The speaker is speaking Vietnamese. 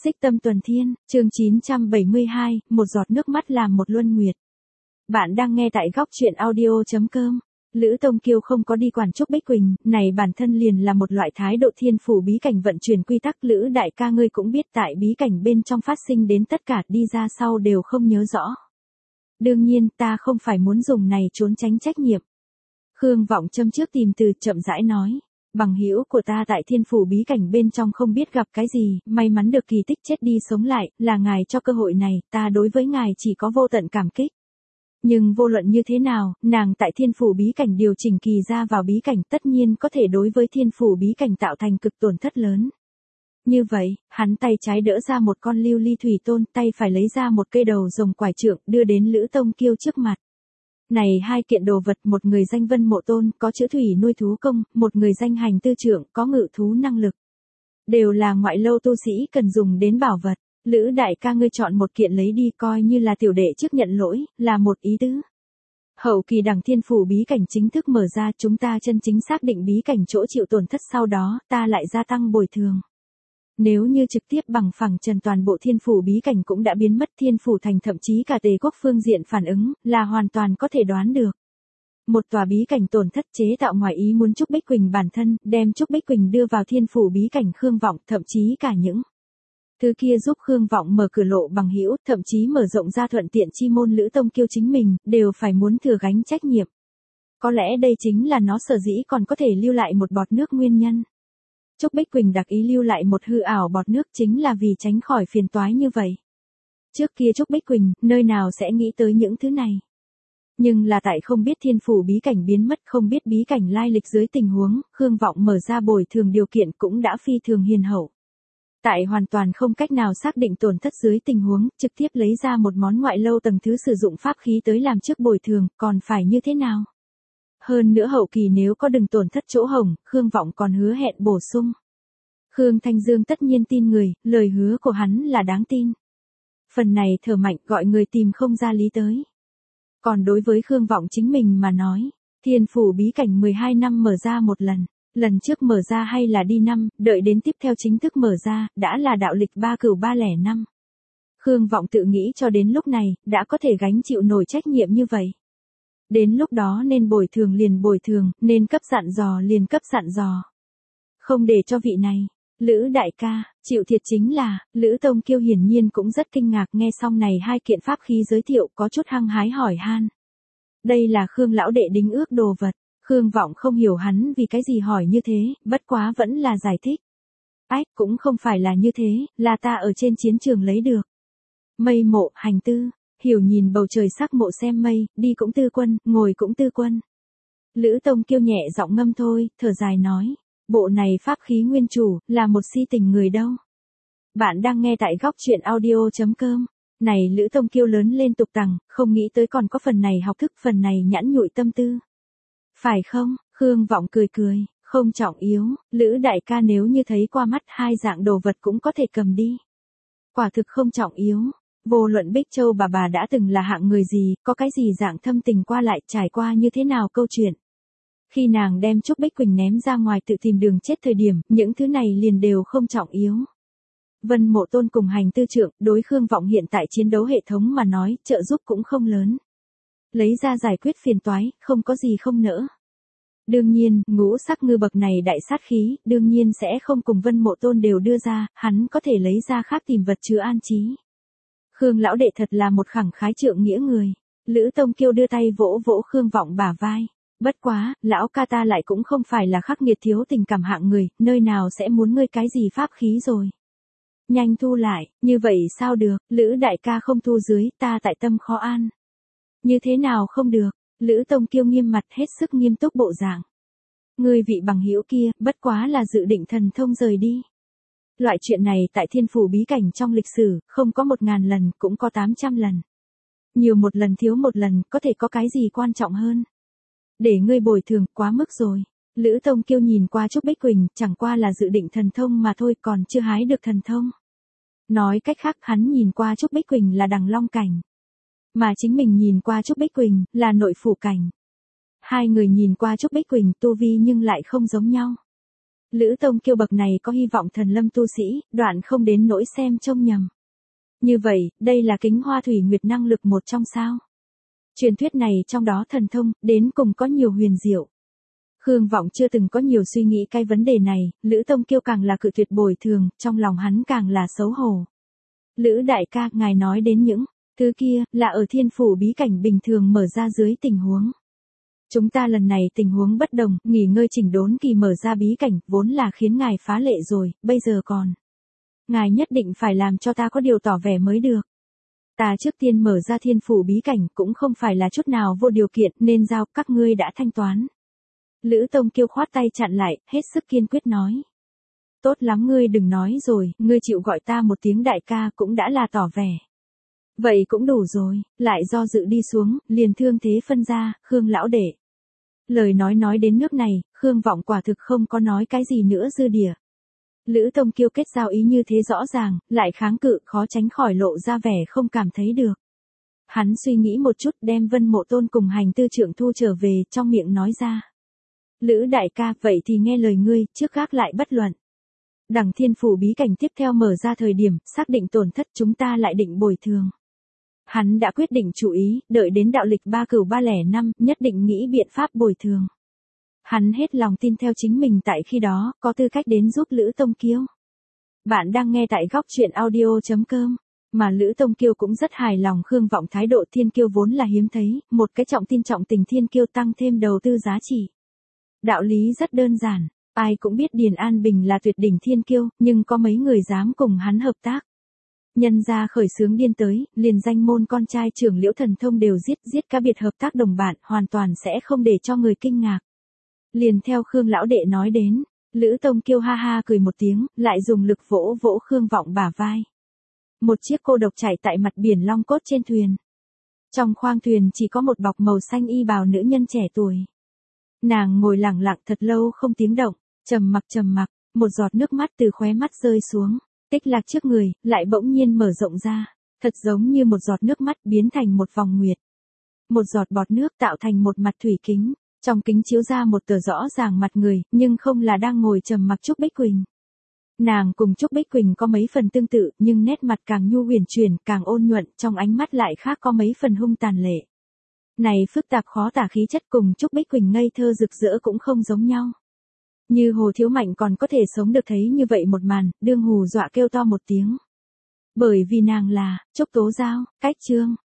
Xích Tâm Tuần Thiên, chương 972, một giọt nước mắt làm một luân nguyệt. Bạn đang nghe tại góc truyện audio.com. Lữ Tông Kiêu không có đi quản Trúc Bích Quỳnh, này bản thân liền là một loại thái độ thiên phủ bí cảnh vận chuyển quy tắc. Lữ đại ca ngươi cũng biết tại bí cảnh bên trong phát sinh đến tất cả, đi ra sau đều không nhớ rõ. Đương nhiên ta không phải muốn dùng này trốn tránh trách nhiệm. Khương Vọng châm trước tìm từ chậm rãi nói. Bằng hữu của ta tại thiên phủ bí cảnh bên trong không biết gặp cái gì, may mắn được kỳ tích chết đi sống lại, là ngài cho cơ hội này, ta đối với ngài chỉ có vô tận cảm kích. Nhưng vô luận như thế nào, nàng tại thiên phủ bí cảnh điều chỉnh kỳ ra vào bí cảnh tất nhiên có thể đối với thiên phủ bí cảnh tạo thành cực tổn thất lớn. Như vậy, hắn tay trái đỡ ra một con lưu ly thủy tôn, tay phải lấy ra một cây đầu rồng quải trượng, đưa đến Lữ Tông Kiêu trước mặt. Này hai kiện đồ vật, một người danh Vân Mộ Tôn, có chữa thủy nuôi thú công, một người danh Hành Tư Trượng, có ngự thú năng lực. Đều là ngoại lâu tu sĩ cần dùng đến bảo vật. Lữ đại ca ngươi chọn một kiện lấy đi, coi như là tiểu đệ trước nhận lỗi, là một ý tứ. Hậu kỳ đằng thiên phủ bí cảnh chính thức mở ra, chúng ta chân chính xác định bí cảnh chỗ chịu tổn thất, sau đó, ta lại gia tăng bồi thường. Nếu như trực tiếp bằng phẳng trần toàn bộ thiên phủ bí cảnh cũng đã biến mất, thiên phủ thành thậm chí cả Tề quốc phương diện phản ứng, là hoàn toàn có thể đoán được. Một tòa bí cảnh tổn thất chế tạo ngoài ý muốn Trúc Bích Quỳnh bản thân, đem Trúc Bích Quỳnh đưa vào thiên phủ bí cảnh Khương Vọng, thậm chí cả những thứ kia giúp Khương Vọng mở cửa lộ bằng hữu, thậm chí mở rộng ra thuận tiện chi môn Lữ Tông Kiêu chính mình, đều phải muốn thừa gánh trách nhiệm. Có lẽ đây chính là nó sở dĩ còn có thể lưu lại một bọt nước nguyên nhân. Trúc Bích Quỳnh đặc ý lưu lại một hư ảo bọt nước chính là vì tránh khỏi phiền toái như vậy. Trước kia Trúc Bích Quỳnh, nơi nào sẽ nghĩ tới những thứ này. Nhưng là tại không biết thiên phủ bí cảnh biến mất, không biết bí cảnh lai lịch dưới tình huống, Khương Vọng mở ra bồi thường điều kiện cũng đã phi thường hiền hậu. Tại hoàn toàn không cách nào xác định tổn thất dưới tình huống, trực tiếp lấy ra một món ngoại lâu tầng thứ sử dụng pháp khí tới làm trước bồi thường, còn phải như thế nào? Hơn nữa hậu kỳ nếu có đừng tổn thất chỗ hổng, Khương Vọng còn hứa hẹn bổ sung. Khương Thanh Dương tất nhiên tin người, lời hứa của hắn là đáng tin. Phần này thở mạnh gọi người tìm không ra lý tới. Còn đối với Khương Vọng chính mình mà nói, thiên phủ bí cảnh 12 năm mở ra một lần. Lần trước mở ra hay là đi năm, đợi đến tiếp theo chính thức mở ra, đã là đạo lịch 39305. Khương Vọng tự nghĩ cho đến lúc này, đã có thể gánh chịu nổi trách nhiệm như vậy. Đến lúc đó nên bồi thường liền bồi thường, nên cấp dặn dò liền cấp dặn dò. Không để cho vị này, Lữ đại ca, chịu thiệt chính là, Lữ Tông Kiêu hiển nhiên cũng rất kinh ngạc nghe xong này hai kiện pháp khí giới thiệu có chút hăng hái hỏi han. Đây là Khương lão đệ đính ước đồ vật. Khương Vọng không hiểu hắn vì cái gì hỏi như thế, bất quá vẫn là giải thích. Ách, cũng không phải là như thế, là ta ở trên chiến trường lấy được. Mây Mộ, Hành Tư, hiểu nhìn bầu trời sắc mộ xem mây, đi cũng tư quân, ngồi cũng tư quân. Lữ Tông Kiêu nhẹ giọng ngâm thôi, thở dài nói, bộ này pháp khí nguyên chủ, là một si tình người đâu. Bạn đang nghe tại góc truyện audio.com. Này Lữ Tông Kiêu lớn lên tục tằng, không nghĩ tới còn có phần này học thức, phần này nhãn nhụi tâm tư. Phải không? Khương Vọng cười cười, không trọng yếu, Lữ đại ca nếu như thấy qua mắt hai dạng đồ vật cũng có thể cầm đi. Quả thực không trọng yếu, vô luận Bích Châu bà đã từng là hạng người gì, có cái gì dạng thâm tình qua lại, trải qua như thế nào câu chuyện. Khi nàng đem Trúc Bích Quỳnh ném ra ngoài tự tìm đường chết thời điểm, những thứ này liền đều không trọng yếu. Vân Mộ Tôn cùng Hành Tư Trượng, đối Khương Vọng hiện tại chiến đấu hệ thống mà nói, trợ giúp cũng không lớn. Lấy ra giải quyết phiền toái, không có gì không nỡ. Đương nhiên, ngũ sắc ngư bậc này đại sát khí, đương nhiên sẽ không cùng Vân Mộ Tôn đều đưa ra, hắn có thể lấy ra khác tìm vật chứa an trí. Khương lão đệ thật là một khẳng khái trượng nghĩa người. Lữ Tông Kiêu đưa tay vỗ vỗ Khương Vọng bả vai. Bất quá, lão ca ta lại cũng không phải là khắc nghiệt thiếu tình cảm hạng người, nơi nào sẽ muốn ngươi cái gì pháp khí rồi. Nhanh thu lại, như vậy sao được, Lữ đại ca không thu dưới, ta tại tâm khó an. Như thế nào không được, Lữ Tông Kiêu nghiêm mặt hết sức nghiêm túc bộ dạng. Người vị bằng hữu kia, bất quá là dự định thần thông rời đi. Loại chuyện này tại thiên phủ bí cảnh trong lịch sử, không có 1000 lần, cũng có 800 lần. Nhiều một lần thiếu một lần, có thể có cái gì quan trọng hơn. Để ngươi bồi thường, quá mức rồi. Lữ Tông Kiêu nhìn qua Trúc Bích Quỳnh, chẳng qua là dự định thần thông mà thôi, còn chưa hái được thần thông. Nói cách khác, hắn nhìn qua Trúc Bích Quỳnh là đằng long cảnh. Mà chính mình nhìn qua Trúc Bích Quỳnh, là nội phủ cảnh. Hai người nhìn qua Trúc Bích Quỳnh tu vi nhưng lại không giống nhau. Lữ Tông Kiêu bậc này có hy vọng thần lâm tu sĩ, đoạn không đến nỗi xem trông nhầm. Như vậy, đây là kính hoa thủy nguyệt năng lực một trong sao. Truyền thuyết này trong đó thần thông, đến cùng có nhiều huyền diệu. Khương Vọng chưa từng có nhiều suy nghĩ cái vấn đề này, Lữ Tông Kiêu càng là cự tuyệt bồi thường, trong lòng hắn càng là xấu hổ. Lữ đại ca, ngài nói đến những thứ kia, là ở thiên phủ bí cảnh bình thường mở ra dưới tình huống. Chúng ta lần này tình huống bất đồng, nghỉ ngơi chỉnh đốn kỳ mở ra bí cảnh, vốn là khiến ngài phá lệ rồi, bây giờ còn. Ngài nhất định phải làm cho ta có điều tỏ vẻ mới được. Ta trước tiên mở ra thiên phủ bí cảnh cũng không phải là chút nào vô điều kiện nên giao các ngươi đã thanh toán. Lữ Tông Kiêu khoát tay chặn lại, hết sức kiên quyết nói. Tốt lắm ngươi đừng nói rồi, ngươi chịu gọi ta một tiếng đại ca cũng đã là tỏ vẻ. Vậy cũng đủ rồi, lại do dự đi xuống, liền thương thế phân ra, Khương lão đệ. Lời nói đến nước này, Khương Vọng quả thực không có nói cái gì nữa dư địa. Lữ Tông Kiêu kết giao ý như thế rõ ràng, lại kháng cự khó tránh khỏi lộ ra vẻ không cảm thấy được. Hắn suy nghĩ một chút đem Vân Mộ Tôn cùng hành tư trưởng thu trở về trong miệng nói ra. Lữ đại ca, vậy thì nghe lời ngươi, trước gác lại bất luận. Đằng thiên phủ bí cảnh tiếp theo mở ra thời điểm, xác định tổn thất chúng ta lại định bồi thường. Hắn đã quyết định chủ ý, đợi đến đạo lịch 39305, nhất định nghĩ biện pháp bồi thường. Hắn hết lòng tin theo chính mình tại khi đó, có tư cách đến giúp Lữ Tông Kiêu. Bạn đang nghe tại góc truyện audio.com, mà Lữ Tông Kiêu cũng rất hài lòng Khương Vọng thái độ thiên kiêu vốn là hiếm thấy, một cái trọng tin trọng tình thiên kiêu tăng thêm đầu tư giá trị. Đạo lý rất đơn giản, ai cũng biết Điền An Bình là tuyệt đỉnh thiên kiêu, nhưng có mấy người dám cùng hắn hợp tác. Nhân ra khởi xướng điên tới, liền danh môn con trai trưởng Liễu Thần Thông đều giết cá biệt hợp tác đồng bạn, hoàn toàn sẽ không để cho người kinh ngạc. Liền theo Khương lão đệ nói đến, Lữ Tông Kiêu ha ha cười một tiếng, lại dùng lực vỗ vỗ Khương Vọng bả vai. Một chiếc cô độc chạy tại mặt biển long cốt trên thuyền. Trong khoang thuyền chỉ có một bọc màu xanh y bào nữ nhân trẻ tuổi. Nàng ngồi lặng lặng thật lâu không tiếng động, trầm mặc, một giọt nước mắt từ khóe mắt rơi xuống, tích lạc trước người, lại bỗng nhiên mở rộng ra, thật giống như một giọt nước mắt biến thành một vòng nguyệt. Một giọt bọt nước tạo thành một mặt thủy kính, trong kính chiếu ra một tờ rõ ràng mặt người, nhưng không là đang ngồi trầm mặc Trúc Bích Quỳnh. Nàng cùng Trúc Bích Quỳnh có mấy phần tương tự, nhưng nét mặt càng nhu huyền chuyển, càng ôn nhuận, trong ánh mắt lại khác có mấy phần hung tàn lệ. Này phức tạp khó tả khí chất cùng Trúc Bích Quỳnh ngây thơ rực rỡ cũng không giống nhau. Như Hồ Thiếu Mạnh còn có thể sống được thấy như vậy một màn, đương hù dọa kêu to một tiếng. Bởi vì nàng là Trúc Tố Giao, cách chương.